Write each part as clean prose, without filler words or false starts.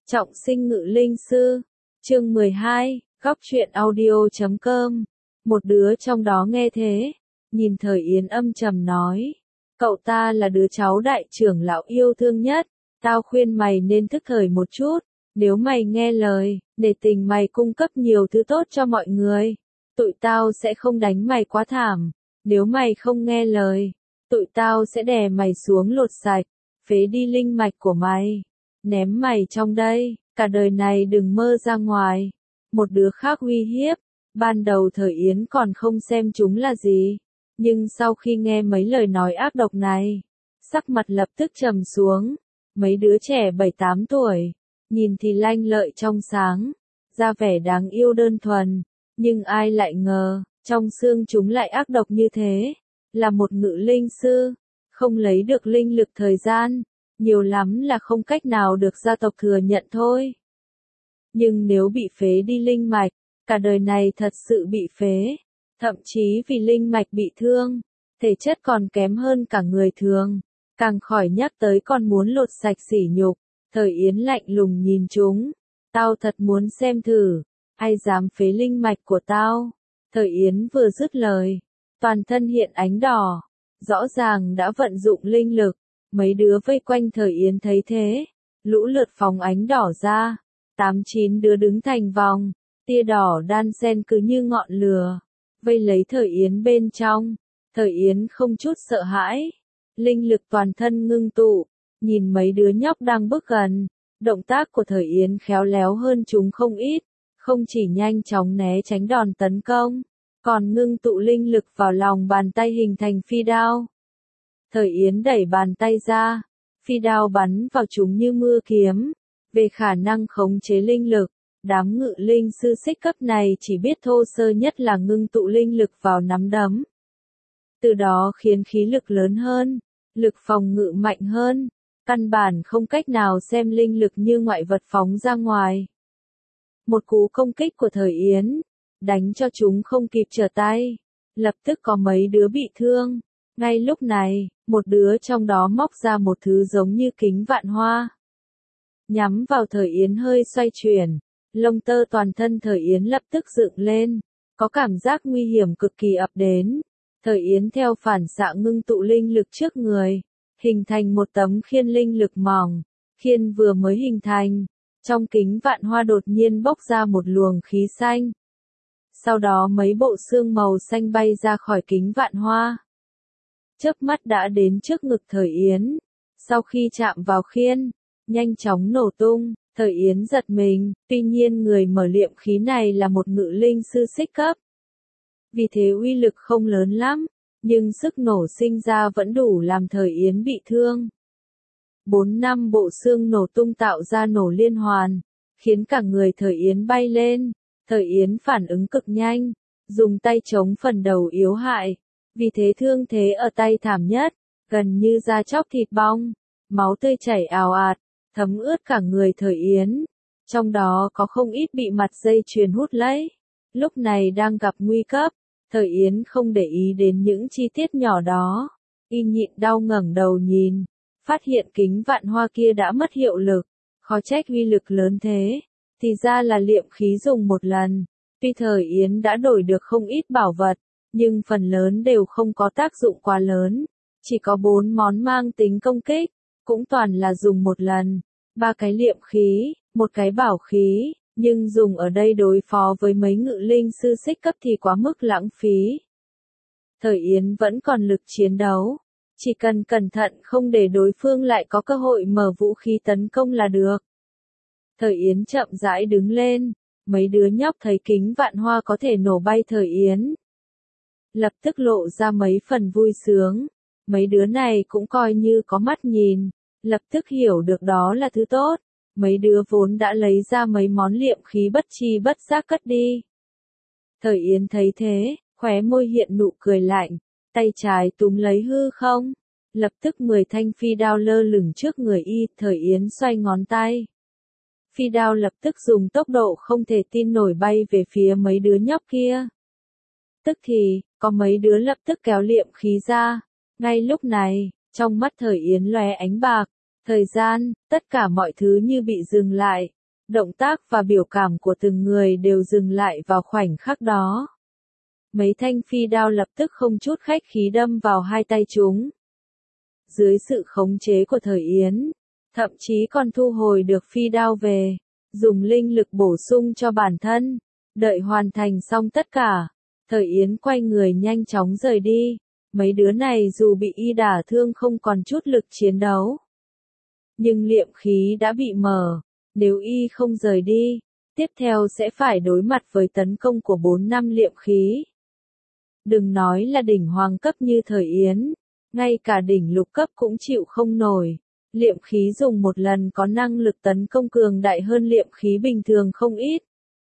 Trọng sinh ngự linh sư. Chương 12, góc truyện audio.com. Một đứa trong đó nghe thế, nhìn Thời Yến âm trầm nói. Cậu ta là đứa cháu đại trưởng lão yêu thương nhất, tao khuyên mày nên thức thời một chút, nếu mày nghe lời, để tình mày cung cấp nhiều thứ tốt cho mọi người, tụi tao sẽ không đánh mày quá thảm, nếu mày không nghe lời, tụi tao sẽ đè mày xuống lột sạch, phế đi linh mạch của mày, ném mày trong đây, cả đời này đừng mơ ra ngoài. Một đứa khác uy hiếp, ban đầu Thời Yến còn không xem chúng là gì, nhưng sau khi nghe mấy lời nói ác độc này, sắc mặt lập tức trầm xuống. Mấy đứa trẻ 7-8 tuổi, nhìn thì lanh lợi trong sáng, ra vẻ đáng yêu đơn thuần, nhưng ai lại ngờ, trong xương chúng lại ác độc như thế, là một ngự linh sư, không lấy được linh lực thời gian, nhiều lắm là không cách nào được gia tộc thừa nhận thôi. Nhưng nếu bị phế đi linh mạch, cả đời này thật sự bị phế, thậm chí vì linh mạch bị thương, thể chất còn kém hơn cả người thường, càng khỏi nhắc tới còn muốn lột sạch sỉ nhục. Thời Yến lạnh lùng nhìn chúng, tao thật muốn xem thử, ai dám phế linh mạch của tao. Thời Yến vừa dứt lời, toàn thân hiện ánh đỏ, rõ ràng đã vận dụng linh lực, mấy đứa vây quanh Thời Yến thấy thế, lũ lượt phóng ánh đỏ ra, 8-9 đứa đứng thành vòng, tia đỏ đan xen cứ như ngọn lửa, vây lấy Thời Yến bên trong. Thời Yến không chút sợ hãi, linh lực toàn thân ngưng tụ, nhìn mấy đứa nhóc đang bước gần, động tác của Thời Yến khéo léo hơn chúng không ít, không chỉ nhanh chóng né tránh đòn tấn công, còn ngưng tụ linh lực vào lòng bàn tay hình thành phi đao. Thời Yến đẩy bàn tay ra, phi đao bắn vào chúng như mưa kiếm. Về khả năng khống chế linh lực, đám ngự linh sư xích cấp này chỉ biết thô sơ nhất là ngưng tụ linh lực vào nắm đấm. Từ đó khiến khí lực lớn hơn, lực phòng ngự mạnh hơn, căn bản không cách nào xem linh lực như ngoại vật phóng ra ngoài. Một cú công kích của Thời Yến, đánh cho chúng không kịp trở tay, lập tức có mấy đứa bị thương. Ngay lúc này, một đứa trong đó móc ra một thứ giống như kính vạn hoa, nhắm vào Thời Yến hơi xoay chuyển, lông tơ toàn thân Thời Yến lập tức dựng lên, có cảm giác nguy hiểm cực kỳ ập đến. Thời Yến theo phản xạ ngưng tụ linh lực trước người, hình thành một tấm khiên linh lực mỏng, khiên vừa mới hình thành, trong kính vạn hoa đột nhiên bốc ra một luồng khí xanh. Sau đó mấy bộ xương màu xanh bay ra khỏi kính vạn hoa, chớp mắt đã đến trước ngực Thời Yến, sau khi chạm vào khiên, nhanh chóng nổ tung. Thời Yến giật mình, tuy nhiên người mở liệm khí này là một ngự linh sư xích cấp, vì thế uy lực không lớn lắm, nhưng sức nổ sinh ra vẫn đủ làm Thời Yến bị thương. 4-5 bộ xương nổ tung tạo ra nổ liên hoàn, khiến cả người Thời Yến bay lên. Thời Yến phản ứng cực nhanh, dùng tay chống phần đầu yếu hại, vì thế thương thế ở tay thảm nhất, gần như da chóc thịt bong, máu tươi chảy ào ạt, thấm ướt cả người Thời Yến, trong đó có không ít bị mặt dây chuyền hút lấy. Lúc này đang gặp nguy cấp, Thời Yến không để ý đến những chi tiết nhỏ đó, y nhịn đau ngẩng đầu nhìn, phát hiện kính vạn hoa kia đã mất hiệu lực, khó trách uy lực lớn thế, thì ra là liệm khí dùng một lần. Tuy Thời Yến đã đổi được không ít bảo vật, nhưng phần lớn đều không có tác dụng quá lớn, chỉ có 4 món mang tính công kích, cũng toàn là dùng một lần, 3 cái liệm khí, 1 cái bảo khí, nhưng dùng ở đây đối phó với mấy ngự linh sư xích cấp thì quá mức lãng phí. Thời Yến vẫn còn lực chiến đấu, chỉ cần cẩn thận không để đối phương lại có cơ hội mở vũ khí tấn công là được. Thời Yến chậm rãi đứng lên, mấy đứa nhóc thấy kính vạn hoa có thể nổ bay Thời Yến, lập tức lộ ra mấy phần vui sướng. Mấy đứa này cũng coi như có mắt nhìn, lập tức hiểu được đó là thứ tốt. Mấy đứa vốn đã lấy ra mấy món liệm khí bất chi bất giác cất đi. Thời Yến thấy thế, khóe môi hiện nụ cười lạnh, tay trái túm lấy hư không, lập tức 10 thanh phi đao lơ lửng trước người y. Thời Yến xoay ngón tay, phi đao lập tức dùng tốc độ không thể tin nổi bay về phía mấy đứa nhóc kia. Tức thì, có mấy đứa lập tức kéo liệm khí ra. Ngay lúc này, trong mắt Thời Yến lóe ánh bạc, Thời gian, tất cả mọi thứ như bị dừng lại. Động tác và biểu cảm của từng người đều dừng lại vào khoảnh khắc đó. Mấy thanh phi đao lập tức không chút khách khí đâm vào hai tay chúng. Dưới sự khống chế của Thời Yến, thậm chí còn thu hồi được phi đao về, dùng linh lực bổ sung cho bản thân. Đợi hoàn thành xong tất cả, Thời Yến quay người nhanh chóng rời đi. Mấy đứa này dù bị y đả thương không còn chút lực chiến đấu, nhưng liệm khí đã bị mở. Nếu y không rời đi, tiếp theo sẽ phải đối mặt với tấn công của 4 năm liệm khí. Đừng nói là đỉnh hoàng cấp như Thời Yến, ngay cả đỉnh lục cấp cũng chịu không nổi. Liệm khí dùng một lần có năng lực tấn công cường đại hơn liệm khí bình thường không ít.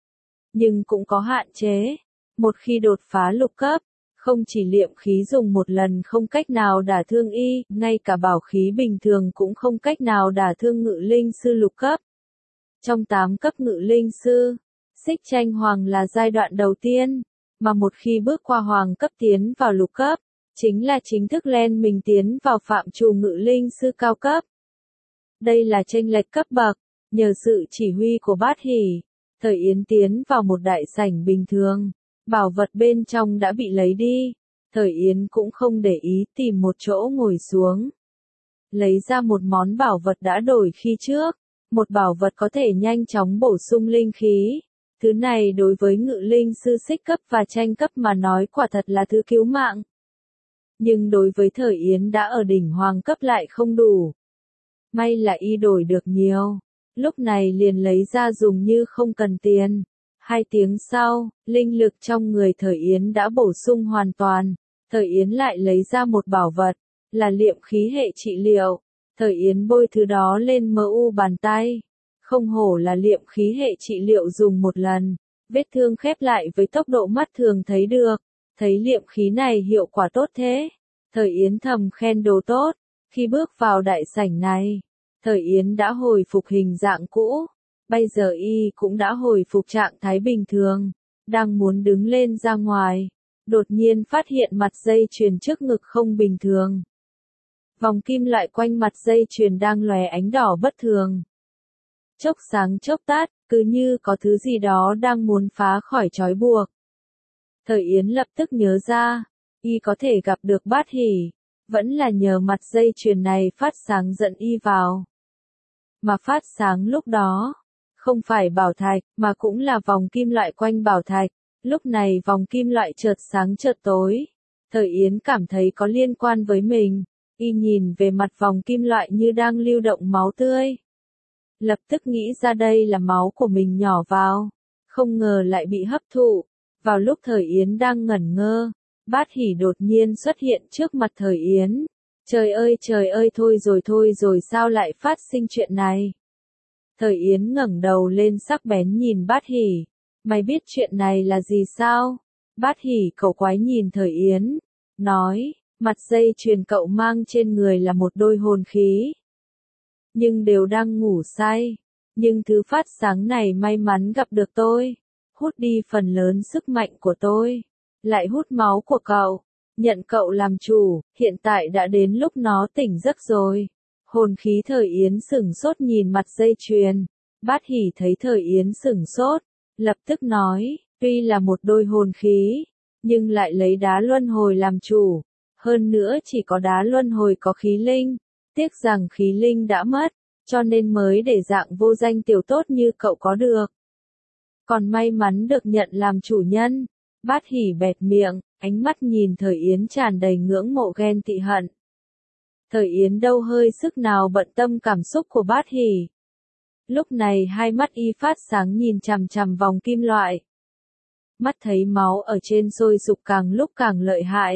Nhưng cũng có hạn chế. Một khi đột phá lục cấp, không chỉ liệm khí dùng một lần không cách nào đả thương y, ngay cả bảo khí bình thường cũng không cách nào đả thương ngự linh sư lục cấp. Trong 8 cấp ngự linh sư, xích tranh hoàng là giai đoạn đầu tiên, mà một khi bước qua hoàng cấp tiến vào lục cấp, chính là chính thức len mình tiến vào phạm trù ngự linh sư cao cấp. Đây là chênh lệch cấp bậc, nhờ sự chỉ huy của Bát Hỷ, Thời Yến tiến vào một đại sảnh bình thường, bảo vật bên trong đã bị lấy đi, Thời Yến cũng không để ý tìm một chỗ ngồi xuống. Lấy ra một món bảo vật đã đổi khi trước, một bảo vật có thể nhanh chóng bổ sung linh khí. Thứ này đối với ngự linh sư xích cấp và tranh cấp mà nói quả thật là thứ cứu mạng. Nhưng đối với Thời Yến đã ở đỉnh hoàng cấp lại không đủ. May là y đổi được nhiều. Lúc này liền lấy ra dùng như không cần tiền. 2 tiếng sau, linh lực trong người Thời Yến đã bổ sung hoàn toàn. Thời Yến lại lấy ra một bảo vật, là liệm khí hệ trị liệu. Thời Yến bôi thứ đó lên mu bàn tay. Không hổ là liệm khí hệ trị liệu dùng một lần. Vết thương khép lại với tốc độ mắt thường thấy được. Thấy liệm khí này hiệu quả tốt thế. Thời Yến thầm khen đồ tốt. Khi bước vào đại sảnh này, Thời Yến đã hồi phục hình dạng cũ. Bây giờ y cũng đã hồi phục trạng thái bình thường. Đang muốn đứng lên ra ngoài. Đột nhiên phát hiện mặt dây chuyền trước ngực không bình thường. Vòng kim loại quanh mặt dây chuyền đang lóe ánh đỏ bất thường. Chốc sáng chốc tát, cứ như có thứ gì đó đang muốn phá khỏi trói buộc. Thời Yến lập tức nhớ ra, y có thể gặp được Bát Hỷ, vẫn là nhờ mặt dây chuyền này phát sáng dẫn y vào. Mà phát sáng lúc đó, không phải bảo thạch, mà cũng là vòng kim loại quanh bảo thạch. Lúc này vòng kim loại chợt sáng chợt tối. Thời Yến cảm thấy có liên quan với mình. Y nhìn về mặt vòng kim loại như đang lưu động máu tươi. Lập tức nghĩ ra đây là máu của mình nhỏ vào. Không ngờ lại bị hấp thụ. Vào lúc Thời Yến đang ngẩn ngơ, Bát Hỷ đột nhiên xuất hiện trước mặt Thời Yến. Trời ơi thôi rồi sao lại phát sinh chuyện này? Thời Yến ngẩng đầu lên sắc bén nhìn Bát Hỷ. Mày biết chuyện này là gì sao? Bát Hỷ cẩu quái nhìn Thời Yến. Nói, mặt dây chuyền cậu mang trên người là một đôi hồn khí. Nhưng đều đang ngủ say. Nhưng thứ phát sáng này may mắn gặp được tôi. Hút đi phần lớn sức mạnh của tôi. Lại hút máu của cậu. Nhận cậu làm chủ, hiện tại đã đến lúc nó tỉnh giấc rồi. Hồn khí Thời Yến sửng sốt nhìn mặt dây chuyền. Bát Hỷ thấy Thời Yến sửng sốt, lập tức nói, tuy là một đôi hồn khí, nhưng lại lấy đá luân hồi làm chủ. Hơn nữa chỉ có đá luân hồi có khí linh. Tiếc rằng khí linh đã mất, cho nên mới để dạng vô danh tiểu tốt như cậu có được. Còn may mắn được nhận làm chủ nhân. Bát Hỷ bẹt miệng, ánh mắt nhìn Thời Yến tràn đầy ngưỡng mộ ghen tị hận. Thời Yến đâu hơi sức nào bận tâm cảm xúc của Bát Hỷ. Lúc này hai mắt y phát sáng nhìn chằm chằm vòng kim loại. Mắt thấy máu ở trên sôi sục càng lúc càng lợi hại.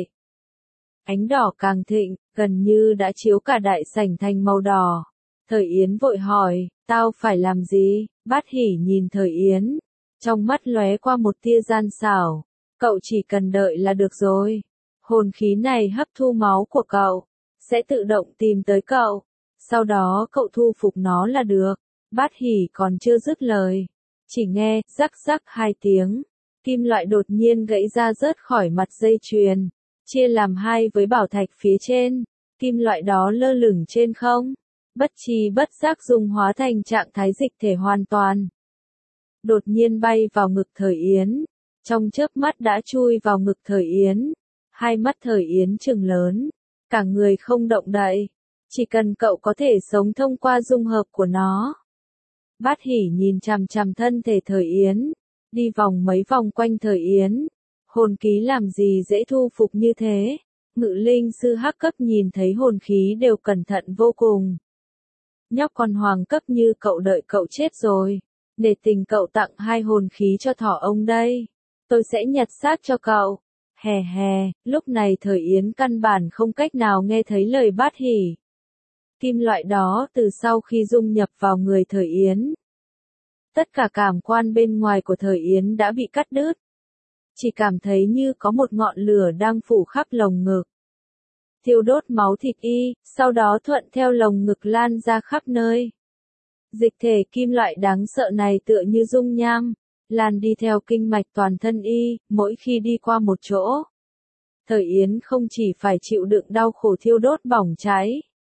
Ánh đỏ càng thịnh, gần như đã chiếu cả đại sảnh thành màu đỏ. Thời Yến vội hỏi, tao phải làm gì? Bát Hỷ nhìn Thời Yến. Trong mắt lóe qua một tia gian xảo. Cậu chỉ cần đợi là được rồi. Hồn khí này hấp thu máu của cậu. Sẽ tự động tìm tới cậu. Sau đó cậu thu phục nó là được. Bát Hỷ còn chưa dứt lời. Chỉ nghe, rắc rắc 2 tiếng. Kim loại đột nhiên gãy ra rớt khỏi mặt dây chuyền. Chia làm 2 với bảo thạch phía trên. Kim loại đó lơ lửng trên không. bất tri bất giác dung hóa thành trạng thái dịch thể hoàn toàn. Đột nhiên bay vào ngực Thời Yến, trong chớp mắt đã chui vào ngực Thời Yến, hai mắt Thời Yến trừng lớn, cả người không động đậy, chỉ cần cậu có thể sống thông qua dung hợp của nó. Bát Hỷ nhìn chằm chằm thân thể Thời Yến, đi vòng mấy vòng quanh Thời Yến, hồn ký làm gì dễ thu phục như thế, Ngự linh sư hắc cấp nhìn thấy hồn khí đều cẩn thận vô cùng. Nhóc con hoàng cấp như cậu đợi cậu chết rồi, để tình cậu tặng 2 hồn khí cho thỏ ông đây, tôi sẽ nhặt xác cho cậu. Hè hè, lúc này Thời Yến căn bản không cách nào nghe thấy lời Bát Hỷ. Kim loại đó từ sau khi dung nhập vào người Thời Yến, tất cả cảm quan bên ngoài của Thời Yến đã bị cắt đứt. Chỉ cảm thấy như có một ngọn lửa đang phủ khắp lồng ngực. Thiêu đốt máu thịt y, sau đó thuận theo lồng ngực lan ra khắp nơi. Dịch thể kim loại đáng sợ này tựa như dung nham, lan đi theo kinh mạch toàn thân y, mỗi khi đi qua một chỗ. Thời Yến không chỉ phải chịu đựng đau khổ thiêu đốt bỏng cháy.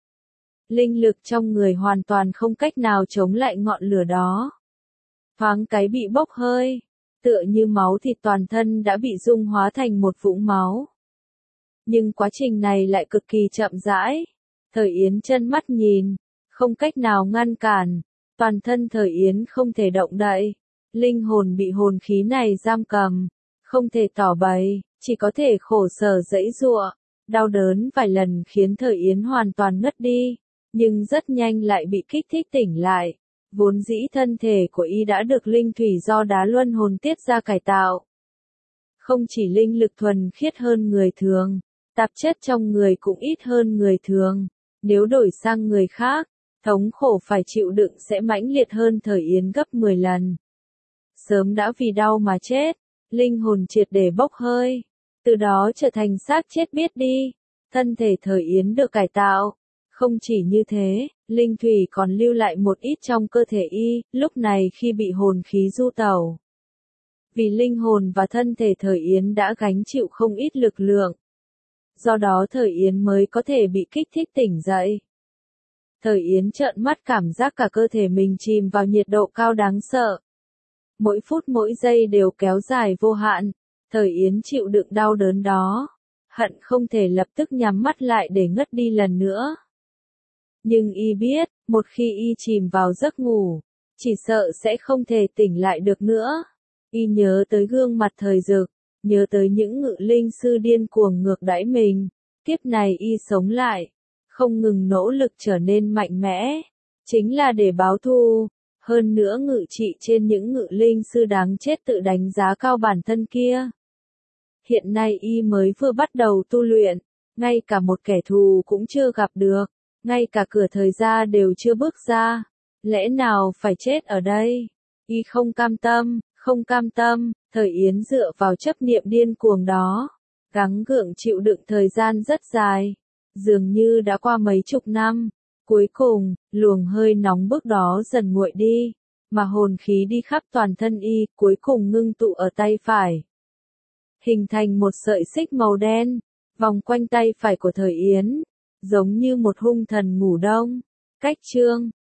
Linh lực trong người hoàn toàn không cách nào chống lại ngọn lửa đó. Thoáng cái bị bốc hơi, tựa như máu thịt toàn thân đã bị dung hóa thành một vũng máu. Nhưng quá trình này lại cực kỳ chậm rãi. Thời Yến chân mắt nhìn, không cách nào ngăn cản, toàn thân Thời Yến không thể động đậy. Linh hồn bị hồn khí này giam cầm, không thể tỏ bày, chỉ có thể khổ sở giãy giụa, đau đớn vài lần khiến Thời Yến hoàn toàn ngất đi, nhưng rất nhanh lại bị kích thích tỉnh lại. Vốn dĩ thân thể của y đã được linh thủy do đá luân hồn tiết ra cải tạo. Không chỉ linh lực thuần khiết hơn người thường, tạp chất trong người cũng ít hơn người thường. Nếu đổi sang người khác, thống khổ phải chịu đựng sẽ mãnh liệt hơn Thời Yến gấp 10 lần. Sớm đã vì đau mà chết, linh hồn triệt để bốc hơi, từ đó trở thành xác chết biết đi. Thân thể Thời Yến được cải tạo. Không chỉ như thế, linh thủy còn lưu lại một ít trong cơ thể y, lúc này khi bị hồn khí du tẩu. Vì linh hồn và thân thể Thời Yến đã gánh chịu không ít lực lượng. Do đó Thời Yến mới có thể bị kích thích tỉnh dậy. Thời Yến trợn mắt cảm giác cả cơ thể mình chìm vào nhiệt độ cao đáng sợ. Mỗi phút mỗi giây đều kéo dài vô hạn. Thời Yến chịu đựng đau đớn đó, hận không thể lập tức nhắm mắt lại để ngất đi lần nữa. Nhưng y biết, một khi y chìm vào giấc ngủ, chỉ sợ sẽ không thể tỉnh lại được nữa. Y nhớ tới gương mặt Thời Dực, nhớ tới những ngự linh sư điên cuồng ngược đãi mình. Kiếp này y sống lại, không ngừng nỗ lực trở nên mạnh mẽ, chính là để báo thù. Hơn nữa ngự trị trên những ngự linh sư đáng chết tự đánh giá cao bản thân kia. Hiện nay y mới vừa bắt đầu tu luyện, ngay cả một kẻ thù cũng chưa gặp được. Ngay cả cửa thời gia đều chưa bước ra, lẽ nào phải chết ở đây? Y không cam tâm, không cam tâm. Thời Yến dựa vào chấp niệm điên cuồng đó, gắng gượng chịu đựng thời gian rất dài, dường như đã qua mấy chục năm. Cuối cùng, luồng hơi nóng bức đó dần nguội đi, mà hồn khí đi khắp toàn thân y, cuối cùng ngưng tụ ở tay phải. Hình thành một sợi xích màu đen, vòng quanh tay phải của Thời Yến. Giống như một hung thần ngủ đông. Cách chương